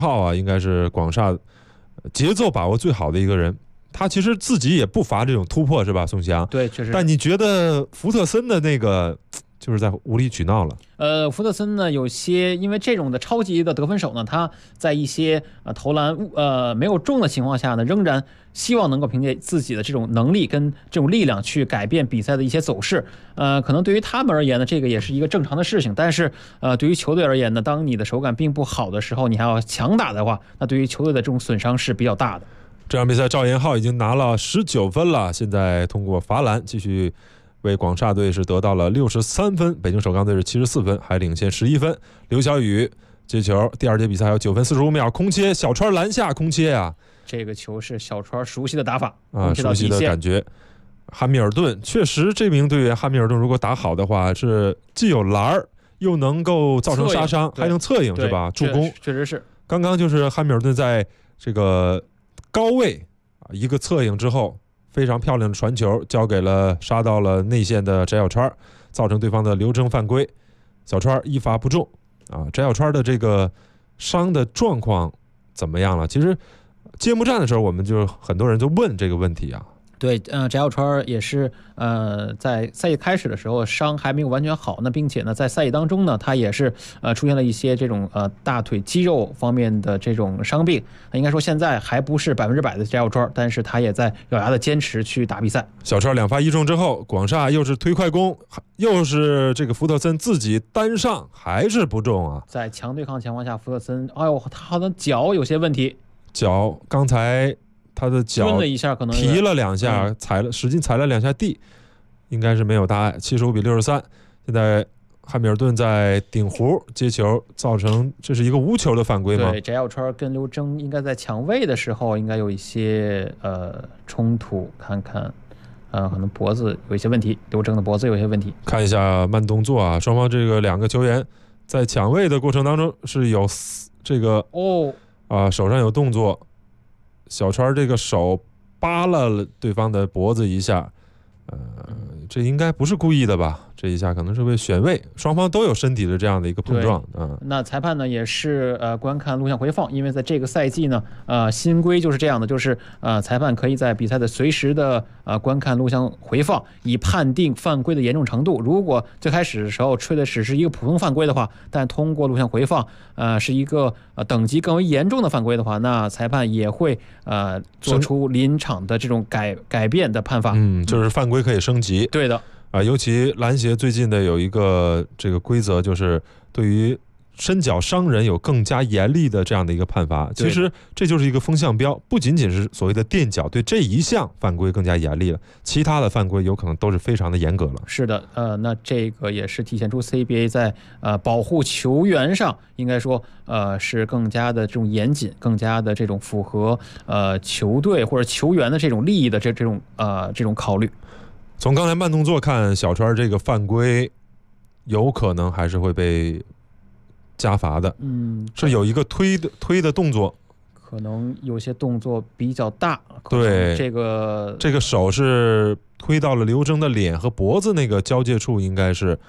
浩啊，应该是广厦节奏把握最好的一个人。他其实自己也不乏这种突破，是吧，宋翔？ 对，确实。 但你觉得福特森的那个就是在无理取闹了？ 福特森呢，有些因为这种的超级的得分手呢，他在一些投篮没有中的情况下呢，仍然希望能够凭借自己的这种能力跟这种力量去改变比赛的一些走势。可能对于他们而言呢，这个也是一个正常的事情。但是对于球队而言呢，当你的手感并不好的时候，你还要强打的话，那对于球队的这种损伤是比较大的。 这场比赛赵岩浩已经拿了19分了，现在通过罚篮继续为广厦队是得到了63分，北京首钢队是74分，还领先11分。刘晓宇接球，第二节比赛还有9分45秒，空切，小川篮下空切啊！ 这个球是小川熟悉的打法啊，熟悉的感觉。汉密尔顿确实，这名队员汉密尔顿如果打好的话，是既有篮儿，又能够造成杀伤，还能侧影，是吧？助攻确实是。 刚刚就是汉密尔顿在这个高位啊一个侧影之后，非常漂亮的传球交给了杀到了内线的翟小川，造成对方的刘铮犯规，小川一罚不中啊。翟小川的这个伤的状况怎么样了？其实揭幕战的时候，我们就很多人就问这个问题啊。 对，翟小川也是在赛季开始的时候伤还没有完全好，那并且呢在赛季当中呢，他也是出现了一些这种大腿肌肉方面的这种伤病。那应该说现在还不是100%的翟小川，但是他也在咬牙的坚持去打比赛。 小川2罚1中之后，广厦又是推快攻，又是这个福特森自己单上，还是不中啊！ 在强对抗情况下，福特森，哎呦，他好像脚有些问题， 脚刚才。他的脚了一下，可能提了2下，使劲踩了2下地，应该是没有大碍。75比63，现在汉密尔顿在顶弧接球，造成这是一个无球的犯规吗？ 对，翟小川跟刘铮应该在抢位的时候应该有一些冲突，看看可能脖子有一些问题，刘铮的脖子有一些问题。 看一下慢动作啊，双方这个2个球员在抢位的过程当中是有这个手上有动作。小川这个手扒了对方的脖子一下，这应该不是故意的吧？这一下可能是为选位，双方都有身体的这样的一个碰撞。 那裁判呢也是观看录像回放，因为在这个赛季呢，新规就是这样的，就是裁判可以在比赛的随时的观看录像回放，以判定犯规的严重程度。如果最开始的时候吹的只是一个普通犯规的话，但通过录像回放，是一个等级更为严重的犯规的话，那裁判也会做出临场的这种改变的判罚。 就是犯规可以升级。 对的。 尤其篮协最近的有一个这个规则，就是对于身脚伤人有更加严厉的这样的一个判罚。其实这就是一个风向标，不仅仅是所谓的垫脚对这一项犯规更加严厉了，其他的犯规有可能都是非常的严格了。 是的，那这个也是体现出 CBA 在保护球员上应该说是更加的这种严谨，更加的这种符合球队或者球员的这种利益的这种考虑。 从刚才慢动作看，小川这个犯规有可能还是会被加罚的。是有一个推的动作， 可能有些动作比较大。 对， 这个手是推到了刘铮的脸和脖子那个交界处，应该是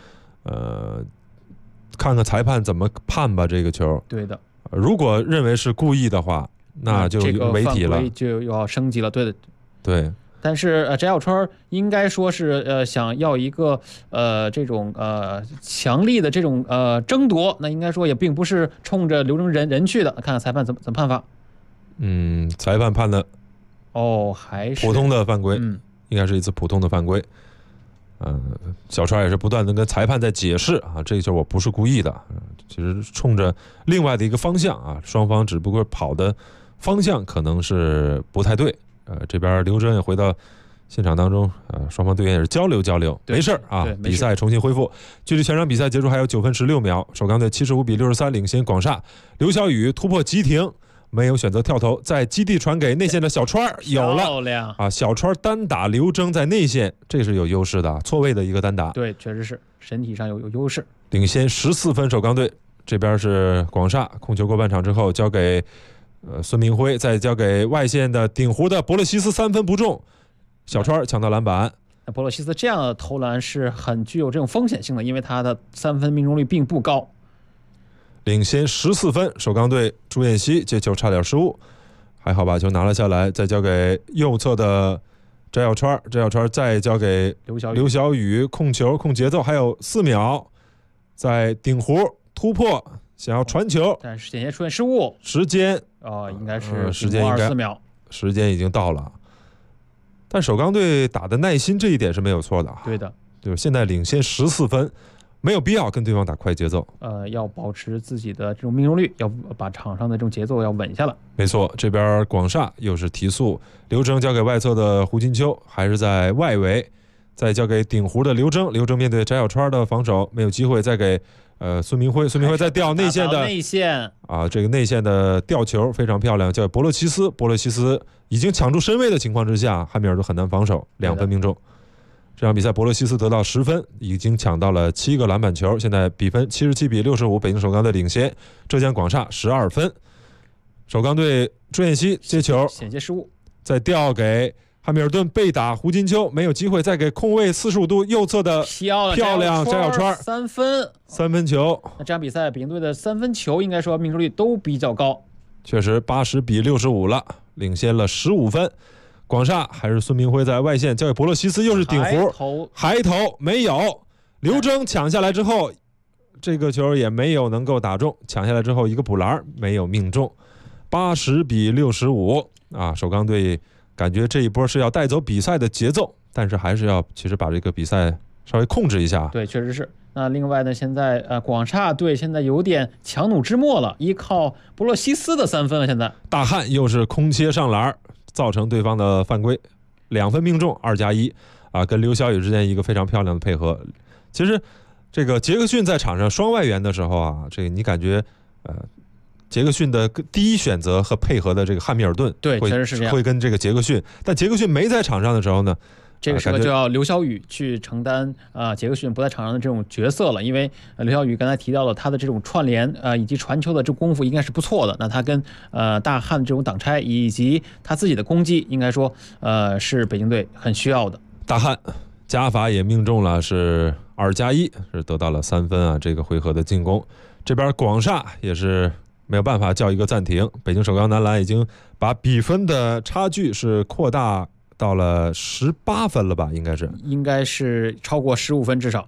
看看裁判怎么判吧这个球。 对的， 如果认为是故意的话，那就违体了， 这个犯规就要升级了。对的， 对。 但是翟小川应该说是想要一个这种强力的这种争夺，那应该说也并不是冲着刘铮人去的。看看裁判怎么判罚。 裁判判的还是普通的犯规，应该是一次普通的犯规。小川也是不断的跟裁判在解释啊，这个球我不是故意的，其实冲着另外的一个方向啊，双方只不过跑的方向可能是不太对。这边刘铮也回到现场当中，双方队员也是交流，没事啊，比赛重新恢复。距离全场比赛结束还有9分16秒，首钢队75比63领先广厦。刘晓宇突破急停，没有选择跳投，在基地传给内线的小川，有了啊！小川单打刘铮在内线，这是有优势的，错位的一个单打。 对，确实是身体上有优势， 领先14分。首钢队这边是广厦控球过半场之后交给孙明辉，再交给外线的顶弧的博勒西斯3分不中，小川抢到篮板。 那博勒西斯这样的投篮是很具有这种风险性的，因为他的3分命中率并不高。 领先14分。首钢队朱彦西接球差点失误，还好把球拿了下来，再交给右侧的翟小川，翟小川再交给刘晓宇，控球控节奏，还有4秒，在顶弧突破，想要传球， 但是险些出现失误， 时间应该是时间应该 24秒， 时间已经到了。但首钢队打的耐心这一点是没有错的啊。 对的， 就是现在领先14分，没有必要跟对方打快节奏。 要保持自己的这种命中率，要把场上的这种节奏要稳下来。 没错，这边广厦又是提速，刘铮交给外侧的胡金秋，还是在外围，再交给顶弧的刘铮，刘铮面对翟小川的防守没有机会，再给孙明辉再吊内线的这个内线的吊球非常漂亮，叫博洛齐斯已经抢住身位的情况之下，汉密尔顿很难防守，2分命中。这场比赛博洛西斯得到10分，已经抢到了7个篮板球，现在比分77比65，北京首钢队领先，浙江广厦12分。首钢队朱彦西接球险些失误， 再吊给汉密尔顿，被打胡金秋没有机会，再给空位45度右侧的漂亮翟小川 3分球。 那这场比赛北京队的3分球应该说命中率都比较高， 确实80比65了，领先了15分。广厦还是孙明辉在外线交给博洛西斯，又是顶弧抬头没有，刘铮抢下来之后，这个球也没有能够打中，抢下来之后一个补篮没有命中，80比65啊！首钢队感觉这一波是要带走比赛的节奏，但是还是要其实把这个比赛稍微控制一下。 对，确实是。那另外呢，现在广厦队现在有点强弩之末了，依靠博洛西斯的3分了。现在大汉又是空切上篮，造成对方的犯规，2分命中2+1啊，跟刘晓宇之间一个非常漂亮的配合。其实这个杰克逊在场上双外援的时候啊，这个你感觉杰克逊的第一选择和配合的这个汉密尔顿对，确实是这样， 会跟这个杰克逊，但杰克逊没在场上的时候呢， 这个时候就要刘晓宇去承担杰克逊不在场上的这种角色了，因为刘晓宇刚才提到了他的这种串联以及传球的这功夫应该是不错的。那他跟大汉这种挡拆以及他自己的攻击，应该说是北京队很需要的。 大汉加法也命中了，是2+1，是得到了3分啊。这个回合的进攻，这边广厦也是没有办法叫一个暂停，北京首钢男篮已经把比分的差距是扩大到了18分了吧？应该是超过15分，至少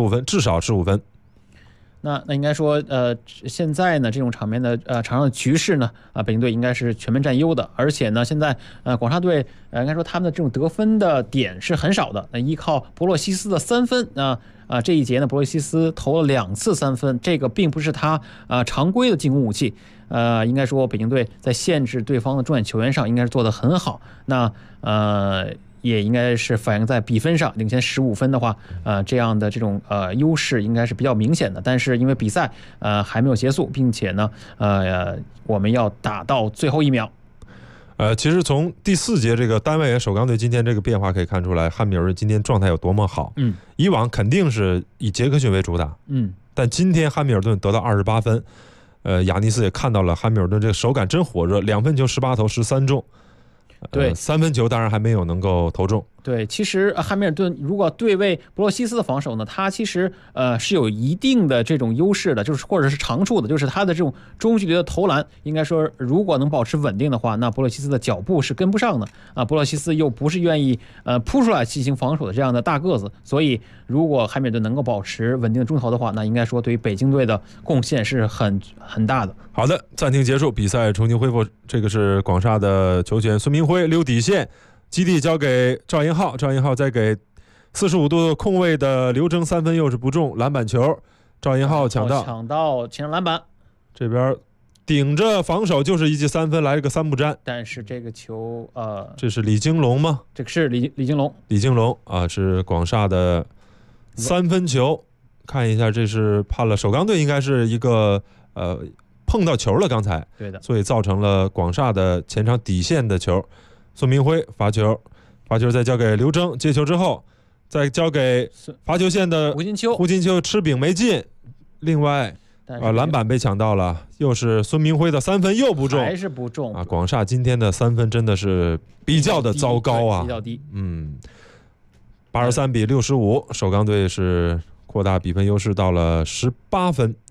15分。 那应该说，现在呢，这种场面的场上的局势呢，北京队应该是全面占优的。而且呢，现在广厦队应该说他们的这种得分的点是很少的。那依靠博洛西斯的3分，这一节呢，博洛西斯投了2次3分，这个并不是他常规的进攻武器。应该说北京队在限制对方的重点球员上应该是做得很好。那也应该是反映在比分上，领先15分的话，这样的这种优势应该是比较明显的。但是因为比赛还没有结束，并且呢我们要打到最后1秒。 其实从第4节这个单外援首钢队今天这个变化可以看出来，汉密尔顿今天状态有多么好。以往肯定是以杰克逊为主打，但今天汉密尔顿得到28分。亚尼斯也看到了汉密尔顿这个手感真火热，2分球18投13中。 对 ，3分球当然还没有能够投中。 对，其实汉密尔顿如果对位博洛西斯的防守呢，他其实是有一定的这种优势的，就是或者是长处的，就是他的这种中距离的投篮，应该说如果能保持稳定的话，那博洛西斯的脚步是跟不上的啊。博洛西斯又不是愿意扑出来进行防守的这样的大个子，所以如果汉密尔顿能够保持稳定的中投的话，那应该说对于北京队的贡献是很大的。 好的，暂停结束，比赛重新恢复。这个是广厦的球权，孙明辉溜底线。基地交给赵银浩，赵银浩再给45度空位的刘铮3分又是不中，篮板球，赵银浩抢到前篮板， 这边顶着防守就是一记3分，来了个3不沾。 但是这个球这是李金龙吗？ 这个是李金龙啊，是广厦的3分球。看一下，这是判了首钢队应该是一个碰到球了，刚才对的， 所以造成了广厦的前场底线的球。孙明辉罚球再交给刘铮，接球之后再交给罚球线的胡金秋吃饼没进。另外篮板被抢到了，又是孙明辉的3分又不中， 还是不中啊！广厦今天的3分真的是比较的糟糕啊， 比较低。 83比65，首钢队是扩大比分优势到了18分。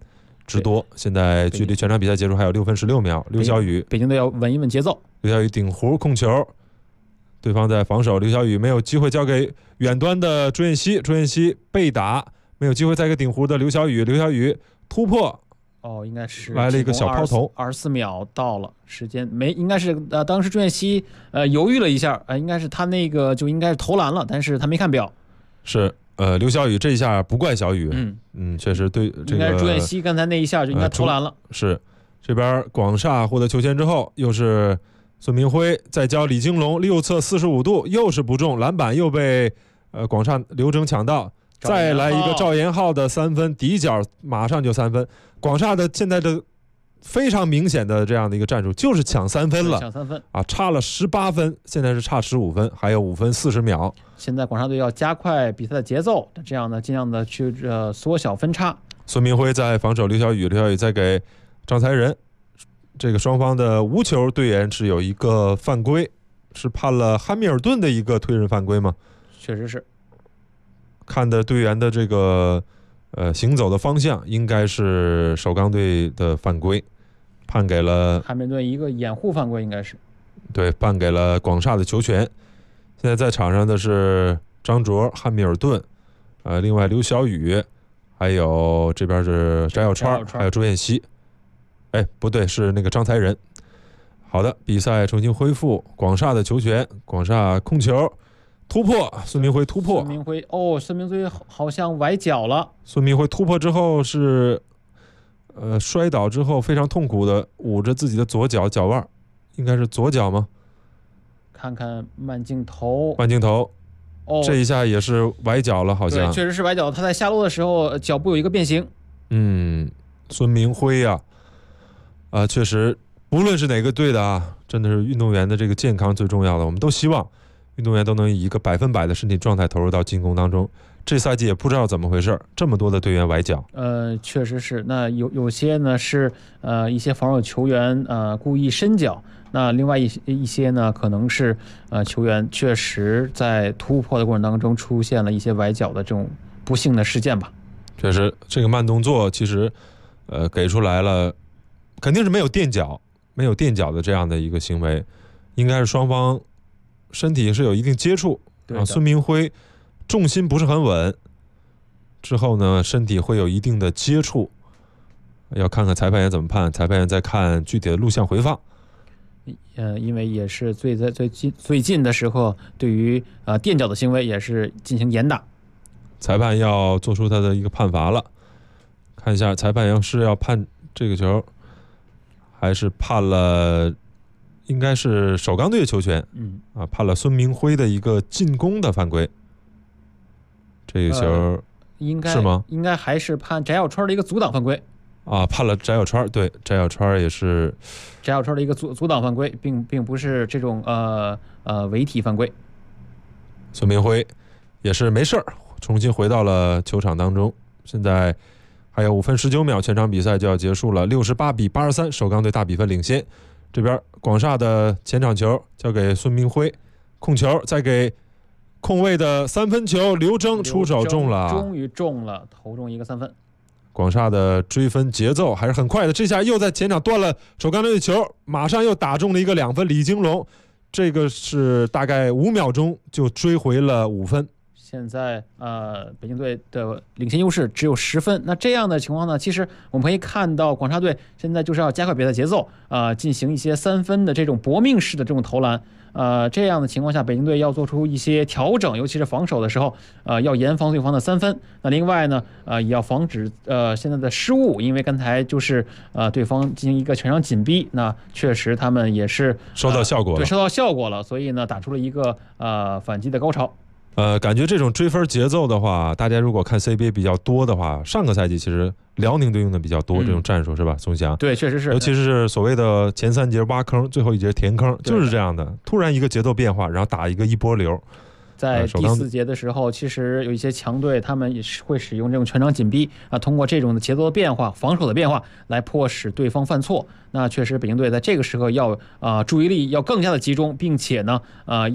之多。现在距离全场比赛结束还有6分16秒。刘晓宇， 北京队要稳一稳节奏。 刘晓宇顶弧控球，对方在防守，刘晓宇没有机会交给远端的朱彦西，朱彦西被打，没有机会再给顶弧的刘晓宇，刘晓宇突破。 应该是来了一个小抛投 ，24秒到了，时间没，应该是当时朱彦西犹豫了一下，应该是他那个就应该是投篮了，但是他没看表。 是刘晓宇这一下不怪小宇，确实对这个应该是朱彦西刚才那一下就应该投篮了。 是这边广厦获得球权之后，又是孙明辉再教李金龙右侧45度，又是不中，篮板又被广厦刘铮抢到。再来一个赵延浩的3分底角，马上就3分。广厦的现在的非常明显的这样的一个战术就是抢3分了， 抢3分啊，差了18分，现在是差15分，还有5分40秒。 现在广厦队要加快比赛的节奏，这样呢尽量的去缩小分差。 孙明辉在防守刘晓宇，刘晓宇再给张才仁，这个双方的无球队员是有一个犯规，是判了汉密尔顿的一个推人犯规吗？ 确实是。 看的队员的这个行走的方向，应该是首钢队的犯规，判给了汉密尔顿一个掩护犯规，应该是对，判给了广厦的球权。现在在场上的是张卓、汉密尔顿，另外刘晓宇，还有这边是翟小川，还有朱彦西。不对，是那个张才仁。好的，比赛重新恢复，广厦的球权，广厦控球。突破，孙明辉突破。 孙明辉好像崴脚了。 孙明辉突破之后是，摔倒之后非常痛苦的捂着自己的左脚脚腕，应该是左脚吗？ 看看慢镜头， 这一下也是崴脚了，好像。 对，确实是崴脚。他在下落的时候脚部有一个变形。 孙明辉呀，确实，不论是哪个队的啊，真的是运动员的这个健康最重要的，我们都希望。运动员都能以一个100%的身体状态投入到进攻当中。这赛季也不知道怎么回事，这么多的队员崴脚。 确实是。那有些呢是一些防守球员故意伸脚，那另外一些呢可能是球员确实在突破的过程当中出现了一些崴脚的这种不幸的事件吧。 确实，这个慢动作其实给出来了，肯定是没有垫脚的这样的一个行为，应该是双方身体是有一定接触孙明辉重心不是很稳，之后呢身体会有一定的接触，要看看裁判员怎么判，裁判员再看具体的录像回放。 因为也是最近的时候，对于垫脚的行为也是进行严打， 裁判要做出他的一个判罚了。看一下裁判员是要判这个球，还是判了？应该是首钢队的球权，判了孙明辉的一个进攻的犯规。这个球是吗？ 应该还是判翟小川的一个阻挡犯规。 判了翟小川，对，翟小川也是翟小川的一个阻挡犯规，并不是这种违体犯规。 孙明辉也是没事儿，重新回到了球场当中。现在还有5分19秒，全场比赛就要结束了，68比83，首钢队大比分领先。这边广厦的前场球交给孙明辉，控球再给空位的3分球，刘铮出手中了， 终于中了，投中一个3分。 广厦的追分节奏还是很快的，这下又在前场断了首钢队的球，马上又打中了一个2分，李金龙，这个是大概5秒钟就追回了5分。 现在北京队的领先优势只有10分。那这样的情况呢，其实我们可以看到广厦队现在就是要加快比赛节奏，进行一些3分的这种搏命式的这种投篮。这样的情况下，北京队要做出一些调整，尤其是防守的时候，要严防对方的3分。那另外呢，也要防止现在的失误，因为刚才就是对方进行一个全场紧逼，那确实他们也是收到效果了， 对，收到效果了，所以呢，打出了一个反击的高潮。 感觉这种追分节奏的话，大家如果看 CBA 比较多的话，上个赛季其实辽宁队用的比较多这种战术，是吧？宋翔， 对，确实是， 尤其是所谓的前3节挖坑，最后1节填坑，就是这样的，突然一个节奏变化，然后打一波流。 在第4节的时候，其实有一些强队他们也是会使用这种全场紧逼通过这种的节奏的变化、防守的变化来迫使对方犯错。那确实北京队在这个时候要注意力要更加的集中，并且呢要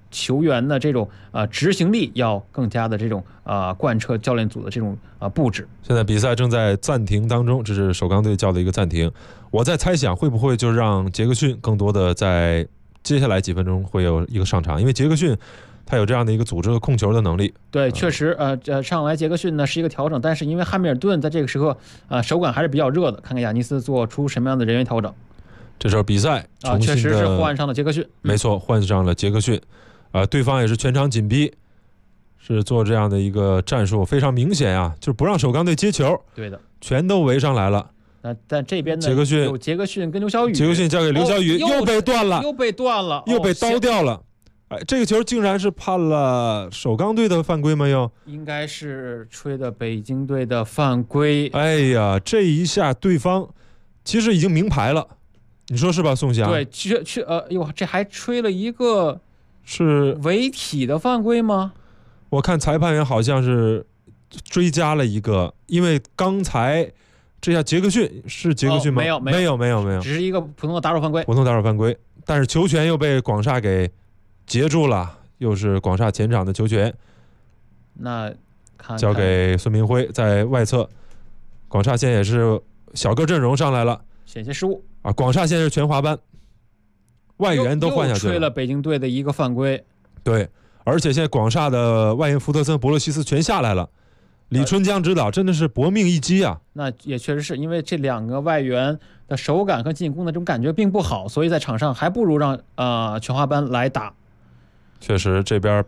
球员的这种执行力要更加的这种贯彻教练组的这种布置。 现在比赛正在暂停当中，这是首钢队叫的一个暂停。我在猜想会不会就让杰克逊更多的在接下来几分钟会有一个上场，因为杰克逊他有这样的一个组织和控球的能力。 对，确实上来杰克逊呢是一个调整，但是因为汉密尔顿在这个时刻手感还是比较热的，看看亚尼斯做出什么样的人员调整。 这时候比赛重新确实是换上了杰克逊， 没错，换上了杰克逊。对方也是全场紧逼，是做这样的一个战术，非常明显啊，就是不让首钢队接球。 对的， 全都围上来了。 但这边呢， 杰克逊有杰克逊跟刘晓宇， 杰克逊交给刘晓宇，又被断了， 又被刀掉了。这个球竟然是判了首钢队的犯规吗？又应该是吹的北京队的犯规。 哎呀，这一下对方其实已经明牌了，你说是吧，宋翔？ 对，这还吹了一个是违体的犯规吗？ 我看裁判员好像是追加了一个，因为刚才这下杰克逊是杰克逊吗？没有， 只是一个普通的打手犯规。 但是球权又被广厦给截住了，又是广厦前场的球权。 那看交给孙明辉在外侧，广厦现在也是小个阵容上来了， 险些失误啊！广厦现在是全华班，外援都换下去了， 又吹了北京队的一个犯规。 对，而且现在广厦的外援福特森、博洛西斯全下来了。李春江指导真的是搏命一击啊！ 那也确实是因为这两个外援的手感和进攻的这种感觉并不好，所以在场上还不如让全华班来打。 确实，这边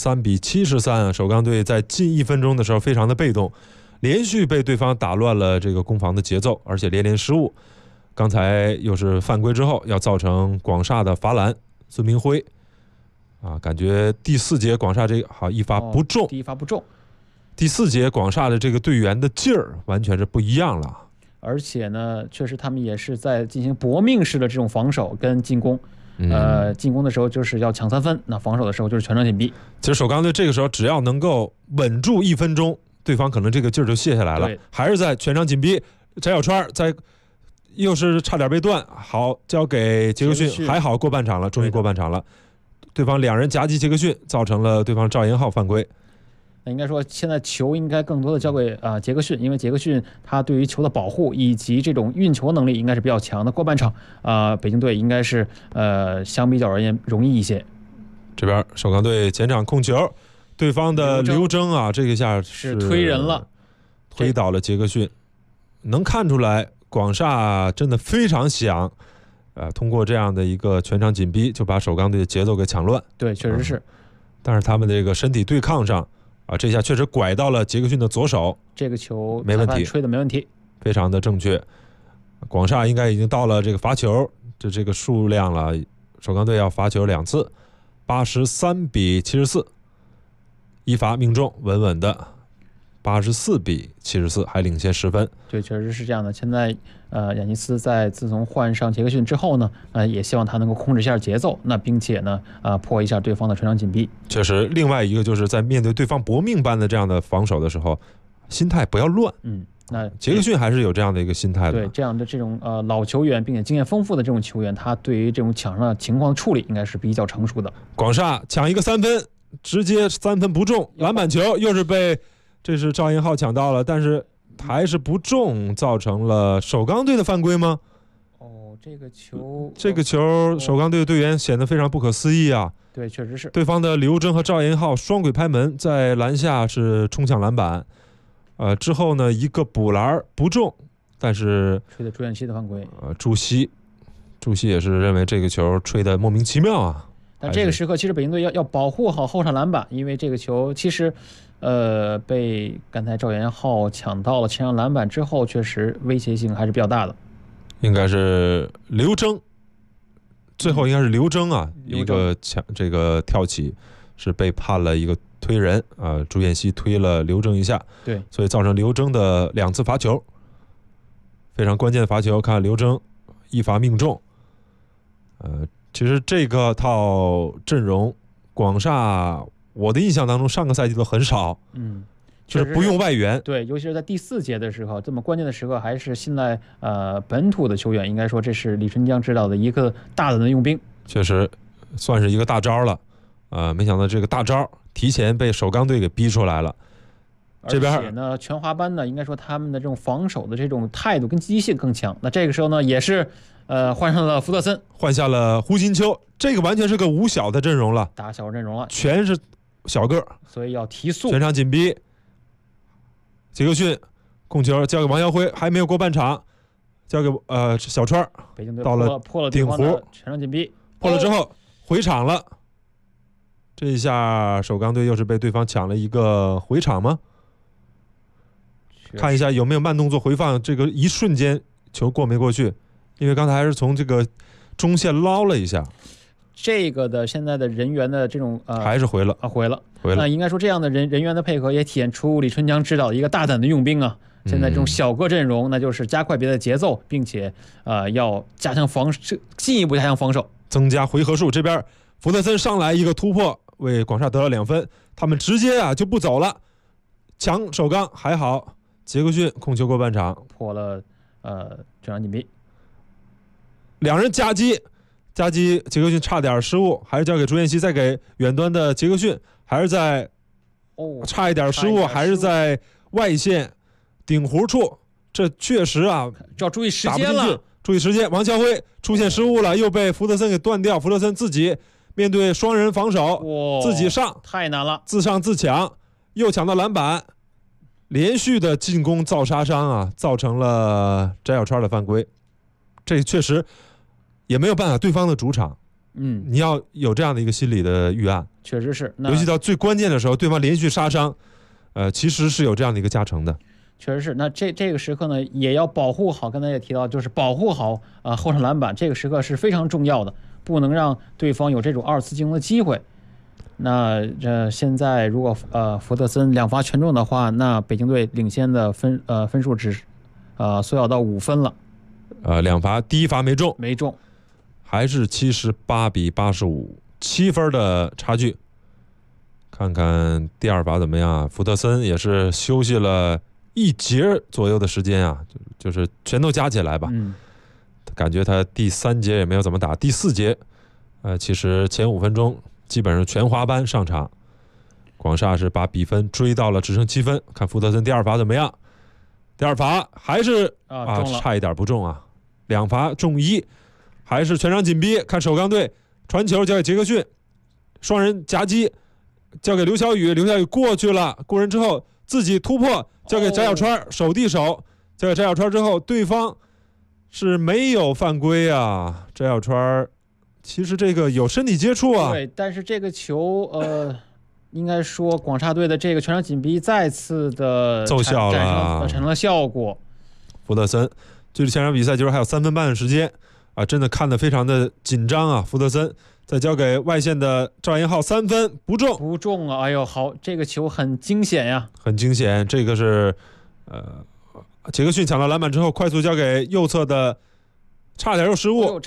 83-73，首钢队在近1分钟的时候非常的被动，连续被对方打乱了这个攻防的节奏，而且连连失误。刚才又是犯规之后，要造成广厦的罚篮，孙明辉感觉第4节广厦这个好一发不中， 第一发不中。 第4节广厦的这个队员的劲儿完全是不一样了， 而且呢，确实他们也是在进行搏命式的这种防守跟进攻。进攻的时候就是要抢3分，那防守的时候就是全场紧逼。 其实首钢队这个时候只要能够稳住1分钟，对方可能这个劲儿就卸下来了。还是在全场紧逼，翟小川又是差点被断，好交给杰克逊，还好过半场了，终于过半场了。对方2人夹击杰克逊，造成了对方赵延浩犯规。 那应该说，现在球应该更多的交给杰克逊，因为杰克逊他对于球的保护以及这种运球能力应该是比较强的。过半场北京队应该是相比较而言容易一些。 这边首钢队前场控球，对方的刘铮这一下是推人了， 推倒了杰克逊。能看出来广厦真的非常想通过这样的一个全场紧逼就把首钢队的节奏给抢乱。 对，确实是。 但是他们这个身体对抗上这下确实拐到了杰克逊的左手， 这个球没问题， 吹的没问题， 非常的正确。广厦应该已经到了这个罚球这个数量了，首钢队要罚球2次，83-74，一罚命中，稳稳的84-74，还领先10分。 对，确实是这样的。现在亚尼斯在自从换上杰克逊之后呢，也希望他能够控制一下节奏，那并且呢破一下对方的全场紧逼。 确实，另外一个就是在面对对方搏命般的这样的防守的时候，心态不要乱。 那杰克逊还是有这样的一个心态的。 对，这样的这种老球员并且经验丰富的这种球员，他对于这种场上的情况的处理应该是比较成熟的。 广厦抢一个3分，直接3分不中，篮板球又是被这是赵延浩抢到了，但是还是不中，造成了首钢队的犯规吗？这个球首钢队的队员显得非常不可思议啊。 对，确实是。 对方的刘铮和赵延浩双轨拍门，在篮下是冲抢篮板，之后呢一个补篮不中，但是吹的朱彦西的犯规。 朱熹也是认为这个球吹的莫名其妙啊。 但这个时刻其实北京队要保护好后场篮板，因为这个球其实被刚才赵延浩抢到了前场篮板之后，确实威胁性还是比较大的。 应该是刘铮，最后应该是刘铮一个这个跳起是被判了一个推人朱彦西推了刘铮一下， 对， 所以造成刘铮的2次罚球，非常关键的罚球，看刘铮一罚命中。其实这个套阵容广厦我的印象当中上个赛季都很少，就是不用外援。 对，尤其是在第4节的时候，这么关键的时刻，还是信赖本土的球员，应该说这是李春江指导的一个大胆的用兵， 确实算是一个大招了。 没想到这个大招提前被首钢队给逼出来了。这边而且呢，全华班呢，应该说他们的这种防守的这种态度跟积极性更强。那这个时候呢，也是换上了福特森， 换下了胡金秋，这个完全是个五小的阵容了， 打小阵容了， 全是小个儿， 所以要提速， 全场紧逼。杰克逊控球交给王耀辉，还没有过半场，交给小川， 北京队到了破了对方的全场紧逼， 破了之后回场了。这一下首钢队又是被对方抢了一个回场吗？看一下有没有慢动作回放，这个一瞬间球过没过去？因为刚才还是从这个中线捞了一下， 这个的现在的人员的这种还是回了。 回了。那应该说这样的人员的配合也体现出李春江指导的一个大胆的用兵啊。现在这种小个阵容，那就是加快比赛的节奏，并且要加强进一步加强防守， 增加回合数。这边福特森上来一个突破，为广厦得了2分，他们直接就不走了，抢首钢还好。杰克逊控球过半场， 破了全场紧逼， 两人夹击，杰克逊差点失误，还是交给朱彦西，再给远端的杰克逊，还是在差一点失误，还是在外线顶弧处，这确实就要注意时间了， 注意时间。王啸辉出现失误了，又被福特森给断掉，福特森自己面对双人防守，自己上， 太难了， 自上自抢，又抢到篮板。连续的进攻造杀伤造成了翟小川的犯规，这确实也没有办法，对方的主场，你要有这样的一个心理的预案， 确实是， 尤其到最关键的时候，对方连续杀伤，其实是有这样的一个加成的， 确实是。那这个时刻呢，也要保护好，刚才也提到，就是保护好后场篮板，这个时刻是非常重要的，不能让对方有这种2次进攻的机会。那现在如果福特森2罚全中的话，那北京队领先的分数只缩小到5分了。 2罚，第1罚没中，还是78比85，7分的差距。看看第2罚怎么样？福特森也是休息了1节左右的时间就是全都加起来吧。感觉他第3节也没有怎么打，第4节，其实前5分钟。基本上全华班上场，广厦是把比分追到了只剩7分。看福特森第2罚怎么样？第2罚还是差一点不中2罚中1，还是全场紧逼。看首钢队传球交给杰克逊，双人夹击交给刘晓宇，刘晓宇过去了，过人之后自己突破交给翟小川，手递手交给翟小川之后，对方是没有犯规翟小川。其实这个有身体接触对，但是这个球应该说广厦队的这个全场紧逼再次的奏效了， 产生了效果。 福特森距离下场比赛就是还有3分半的时间真的看得非常的紧张福特森再交给外线的赵延浩，3分不中哎呦，好，这个球很惊险呀， 很惊险。这个是杰克逊抢到篮板之后，快速交给右侧的。差点又失误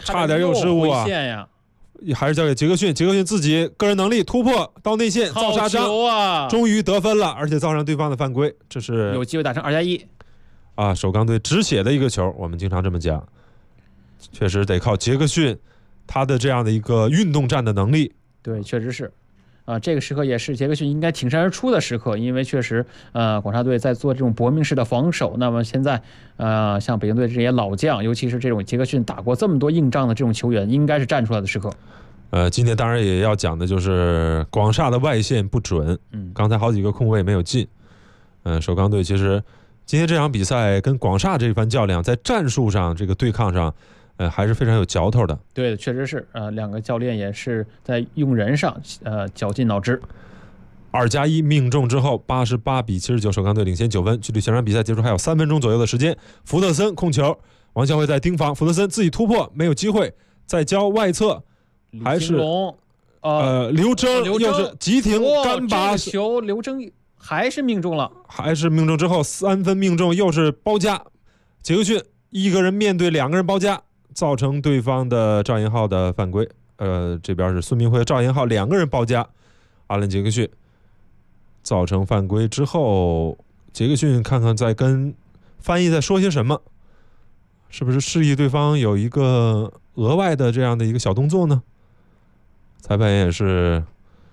还是交给杰克逊，杰克逊自己个人能力突破到内线造杀伤终于得分了，而且造成对方的犯规，这是有机会打成2+1 首钢队止血的一个球。我们经常这么讲，确实得靠杰克逊他的这样的一个运动战的能力。 对，确实是这个时刻也是杰克逊应该挺身而出的时刻，因为确实广厦队在做这种搏命式的防守。那么现在像北京队这些老将，尤其是这种杰克逊打过这么多硬仗的这种球员，应该是站出来的时刻。 今天当然也要讲的就是广厦的外线不准，刚才好几个空位没有进。首钢队其实今天这场比赛跟广厦这番较量，在战术上这个对抗上还是非常有嚼头的。 对，确实是两个教练也是在用人上绞尽脑汁。 2+1命中之后，88比79，首钢队领先9分。距离全场比赛结束还有3分钟左右的时间。福特森控球，王啸辉在盯防，福特森自己突破没有机会，再交外侧，还是刘铮又是急停干拔球，刘铮还是命中了， 还是命中之后3分命中，又是包夹，杰克逊一个人面对2个人包夹，造成对方的赵延浩的犯规。这边是孙明辉、赵延浩2个人包夹阿伦杰克逊，造成犯规之后，杰克逊看看在跟翻译在说些什么，是不是示意对方有一个额外的这样的一个小动作呢？裁判也是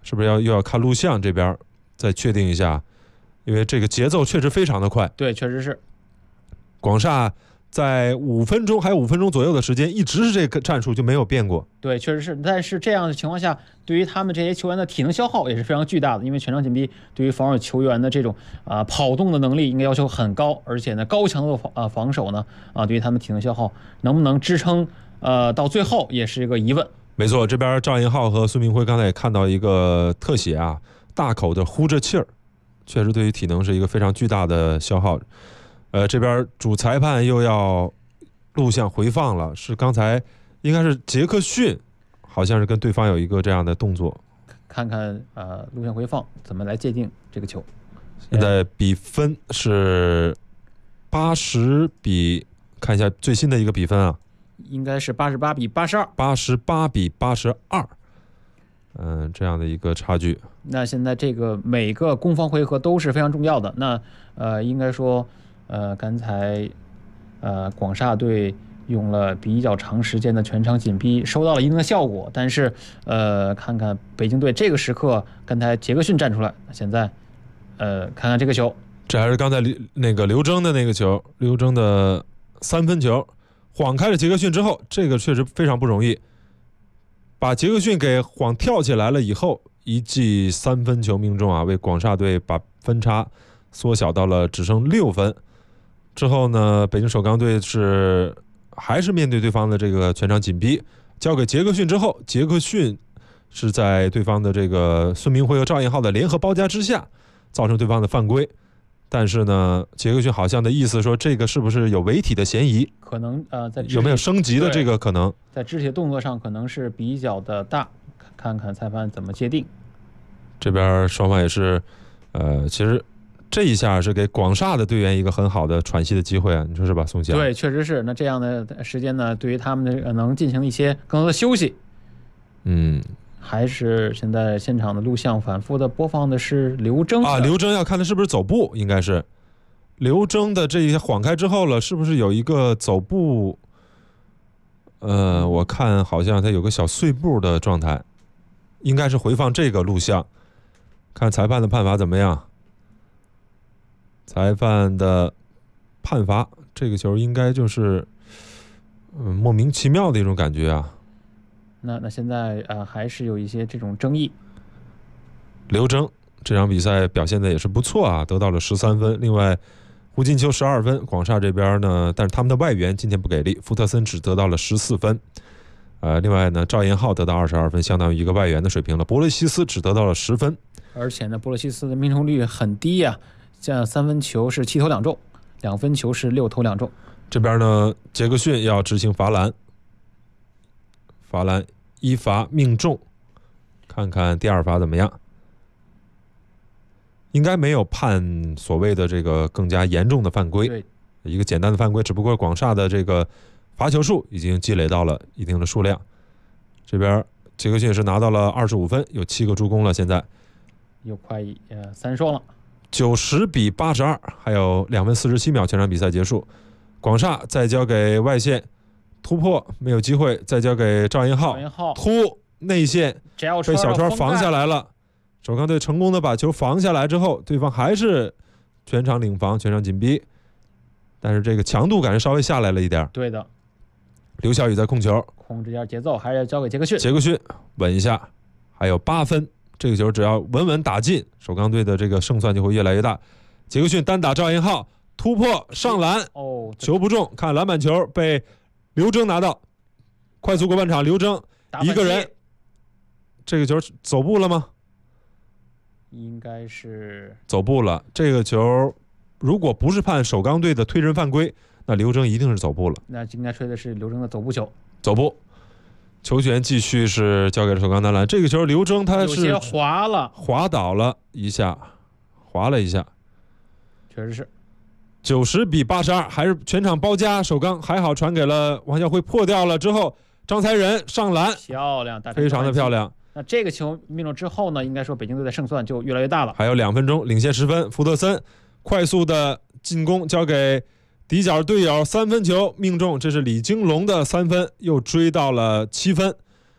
是不是又要看录像这边再确定一下？因为这个节奏确实非常的快。 对，确实是。 广厦在5分钟还有5分钟左右的时间，一直是这个战术就没有变过。 对，确实是。但是这样的情况下，对于他们这些球员的体能消耗也是非常巨大的，因为全场紧逼对于防守球员的这种跑动的能力应该要求很高，而且呢高强度的防守呢对于他们体能消耗能不能支撑到最后也是一个疑问。 没错，这边赵寅浩和孙铭徽刚才也看到一个特写啊，大口的呼着气儿，确实对于体能是一个非常巨大的消耗。这边主裁判又要录像回放了，是刚才应该是杰克逊，好像是跟对方有一个这样的动作。 看看录像回放怎么来界定这个球。 现在比分是80比，看一下最新的一个比分啊， 应该是88比82。 88比82，这样的一个差距。 那现在这个每个攻防回合都是非常重要的。那应该说。刚才广厦队用了比较长时间的全场紧逼，收到了一定的效果。但是看看北京队这个时刻，刚才杰克逊站出来，现在看看这个球， 这还是刚才那个刘铮的那个球，刘铮的3分球，晃开了杰克逊之后，这个确实非常不容易，把杰克逊给晃跳起来了以后，一记3分球命中啊，为广厦队把分差缩小到了只剩6分。之后呢，北京首钢队还是面对对方的这个全场紧逼，交给杰克逊之后，杰克逊是在对方的这个孙铭徽和赵寅浩的联合包夹之下，造成对方的犯规。但是呢，杰克逊好像的意思说，这个是不是有违体的嫌疑？ 可能在有没有升级的这个可能？ 在肢体动作上可能是比较的大，看看裁判怎么界定。 这边双方也是，其实。这一下是给广厦的队员一个很好的喘息的机会啊，你说是吧，宋翔？ 对，确实是。那这样的时间呢，对于他们的能进行一些更多的休息。还是现在现场的录像反复的播放的是刘铮啊， 刘铮要看的是不是走步，应该是刘铮的这一下晃开之后了，是不是有一个走步？我看好像他有个小碎步的状态，应该是回放这个录像，看裁判的判罚怎么样。裁判的判罚，这个球应该就是莫名其妙的一种感觉啊。 那现在还是有一些这种争议。 刘铮这场比赛表现的也是不错啊，得到了13分。另外胡金秋12分，广厦这边呢，但是他们的外援今天不给力，福特森只得到了14分。另外呢，赵寅浩得到22分，相当于一个外援的水平了。博勒西斯只得到了10分， 而且呢，博勒西斯的命中率很低呀。像3分球是7投2中，2分球是6投2中。 这边呢，杰克逊要执行罚篮一罚命中，看看第2罚怎么样。应该没有判所谓的这个更加严重的犯规， 对， 一个简单的犯规，只不过广厦的这个罚球数已经积累到了一定的数量。这边杰克逊是拿到了25分，有7个助攻了，现在又快3双了。 90比82，还有2分47秒，全场比赛结束。广厦再交给外线突破没有机会，再交给赵寅浩突内线被小川防下来了。首钢队成功的把球防下来之后，对方还是全场领防，全场紧逼，但是这个强度感觉稍微下来了一点。 对的， 刘晓宇在控球， 控制一下节奏，还是要交给杰克逊。 杰克逊稳一下，还有8分。这个球只要稳稳打进，首钢队的这个胜算就会越来越大。杰克逊单打赵寅浩，突破上篮，球不中，看篮板球被刘铮拿到，快速过半场，刘铮一个人，这个球走步了吗？ 应该是走步了。这个球如果不是判首钢队的推人犯规，那刘铮一定是走步了。 那应该吹的是刘铮的走步球。 走步。球权继续是交给了首钢男篮，这个球刘铮他是有些滑倒了一下，滑了一下， 确实是 90比82，还是全场包夹。首钢还好传给了王孝辉，破掉了之后，张才仁上篮， 漂亮， 非常的漂亮。 那这个球命中之后呢，应该说北京队的胜算就越来越大了。 还有2分钟，领先10分，福特森快速的进攻交给底角队友3分球命中，这是李金龙的3分，又追到了7分。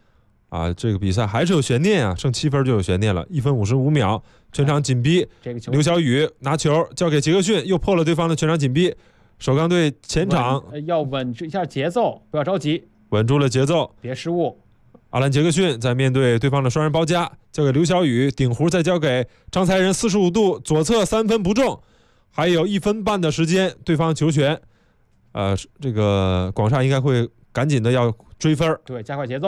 啊，这个比赛还是有悬念啊，剩7分就有悬念了，1分55秒，全场紧逼。 这个球刘晓宇拿球交给杰克逊，又破了对方的全场紧逼。首钢队前场要稳住一下节奏，不要着急， 稳住了节奏， 别失误。 阿兰·杰克逊在面对对方的双人包夹，交给刘晓宇顶弧，再交给张才仁45度左侧3分不中，还有1分半的时间，对方球权，这个广厦应该会赶紧的要追分， 对，加快节奏。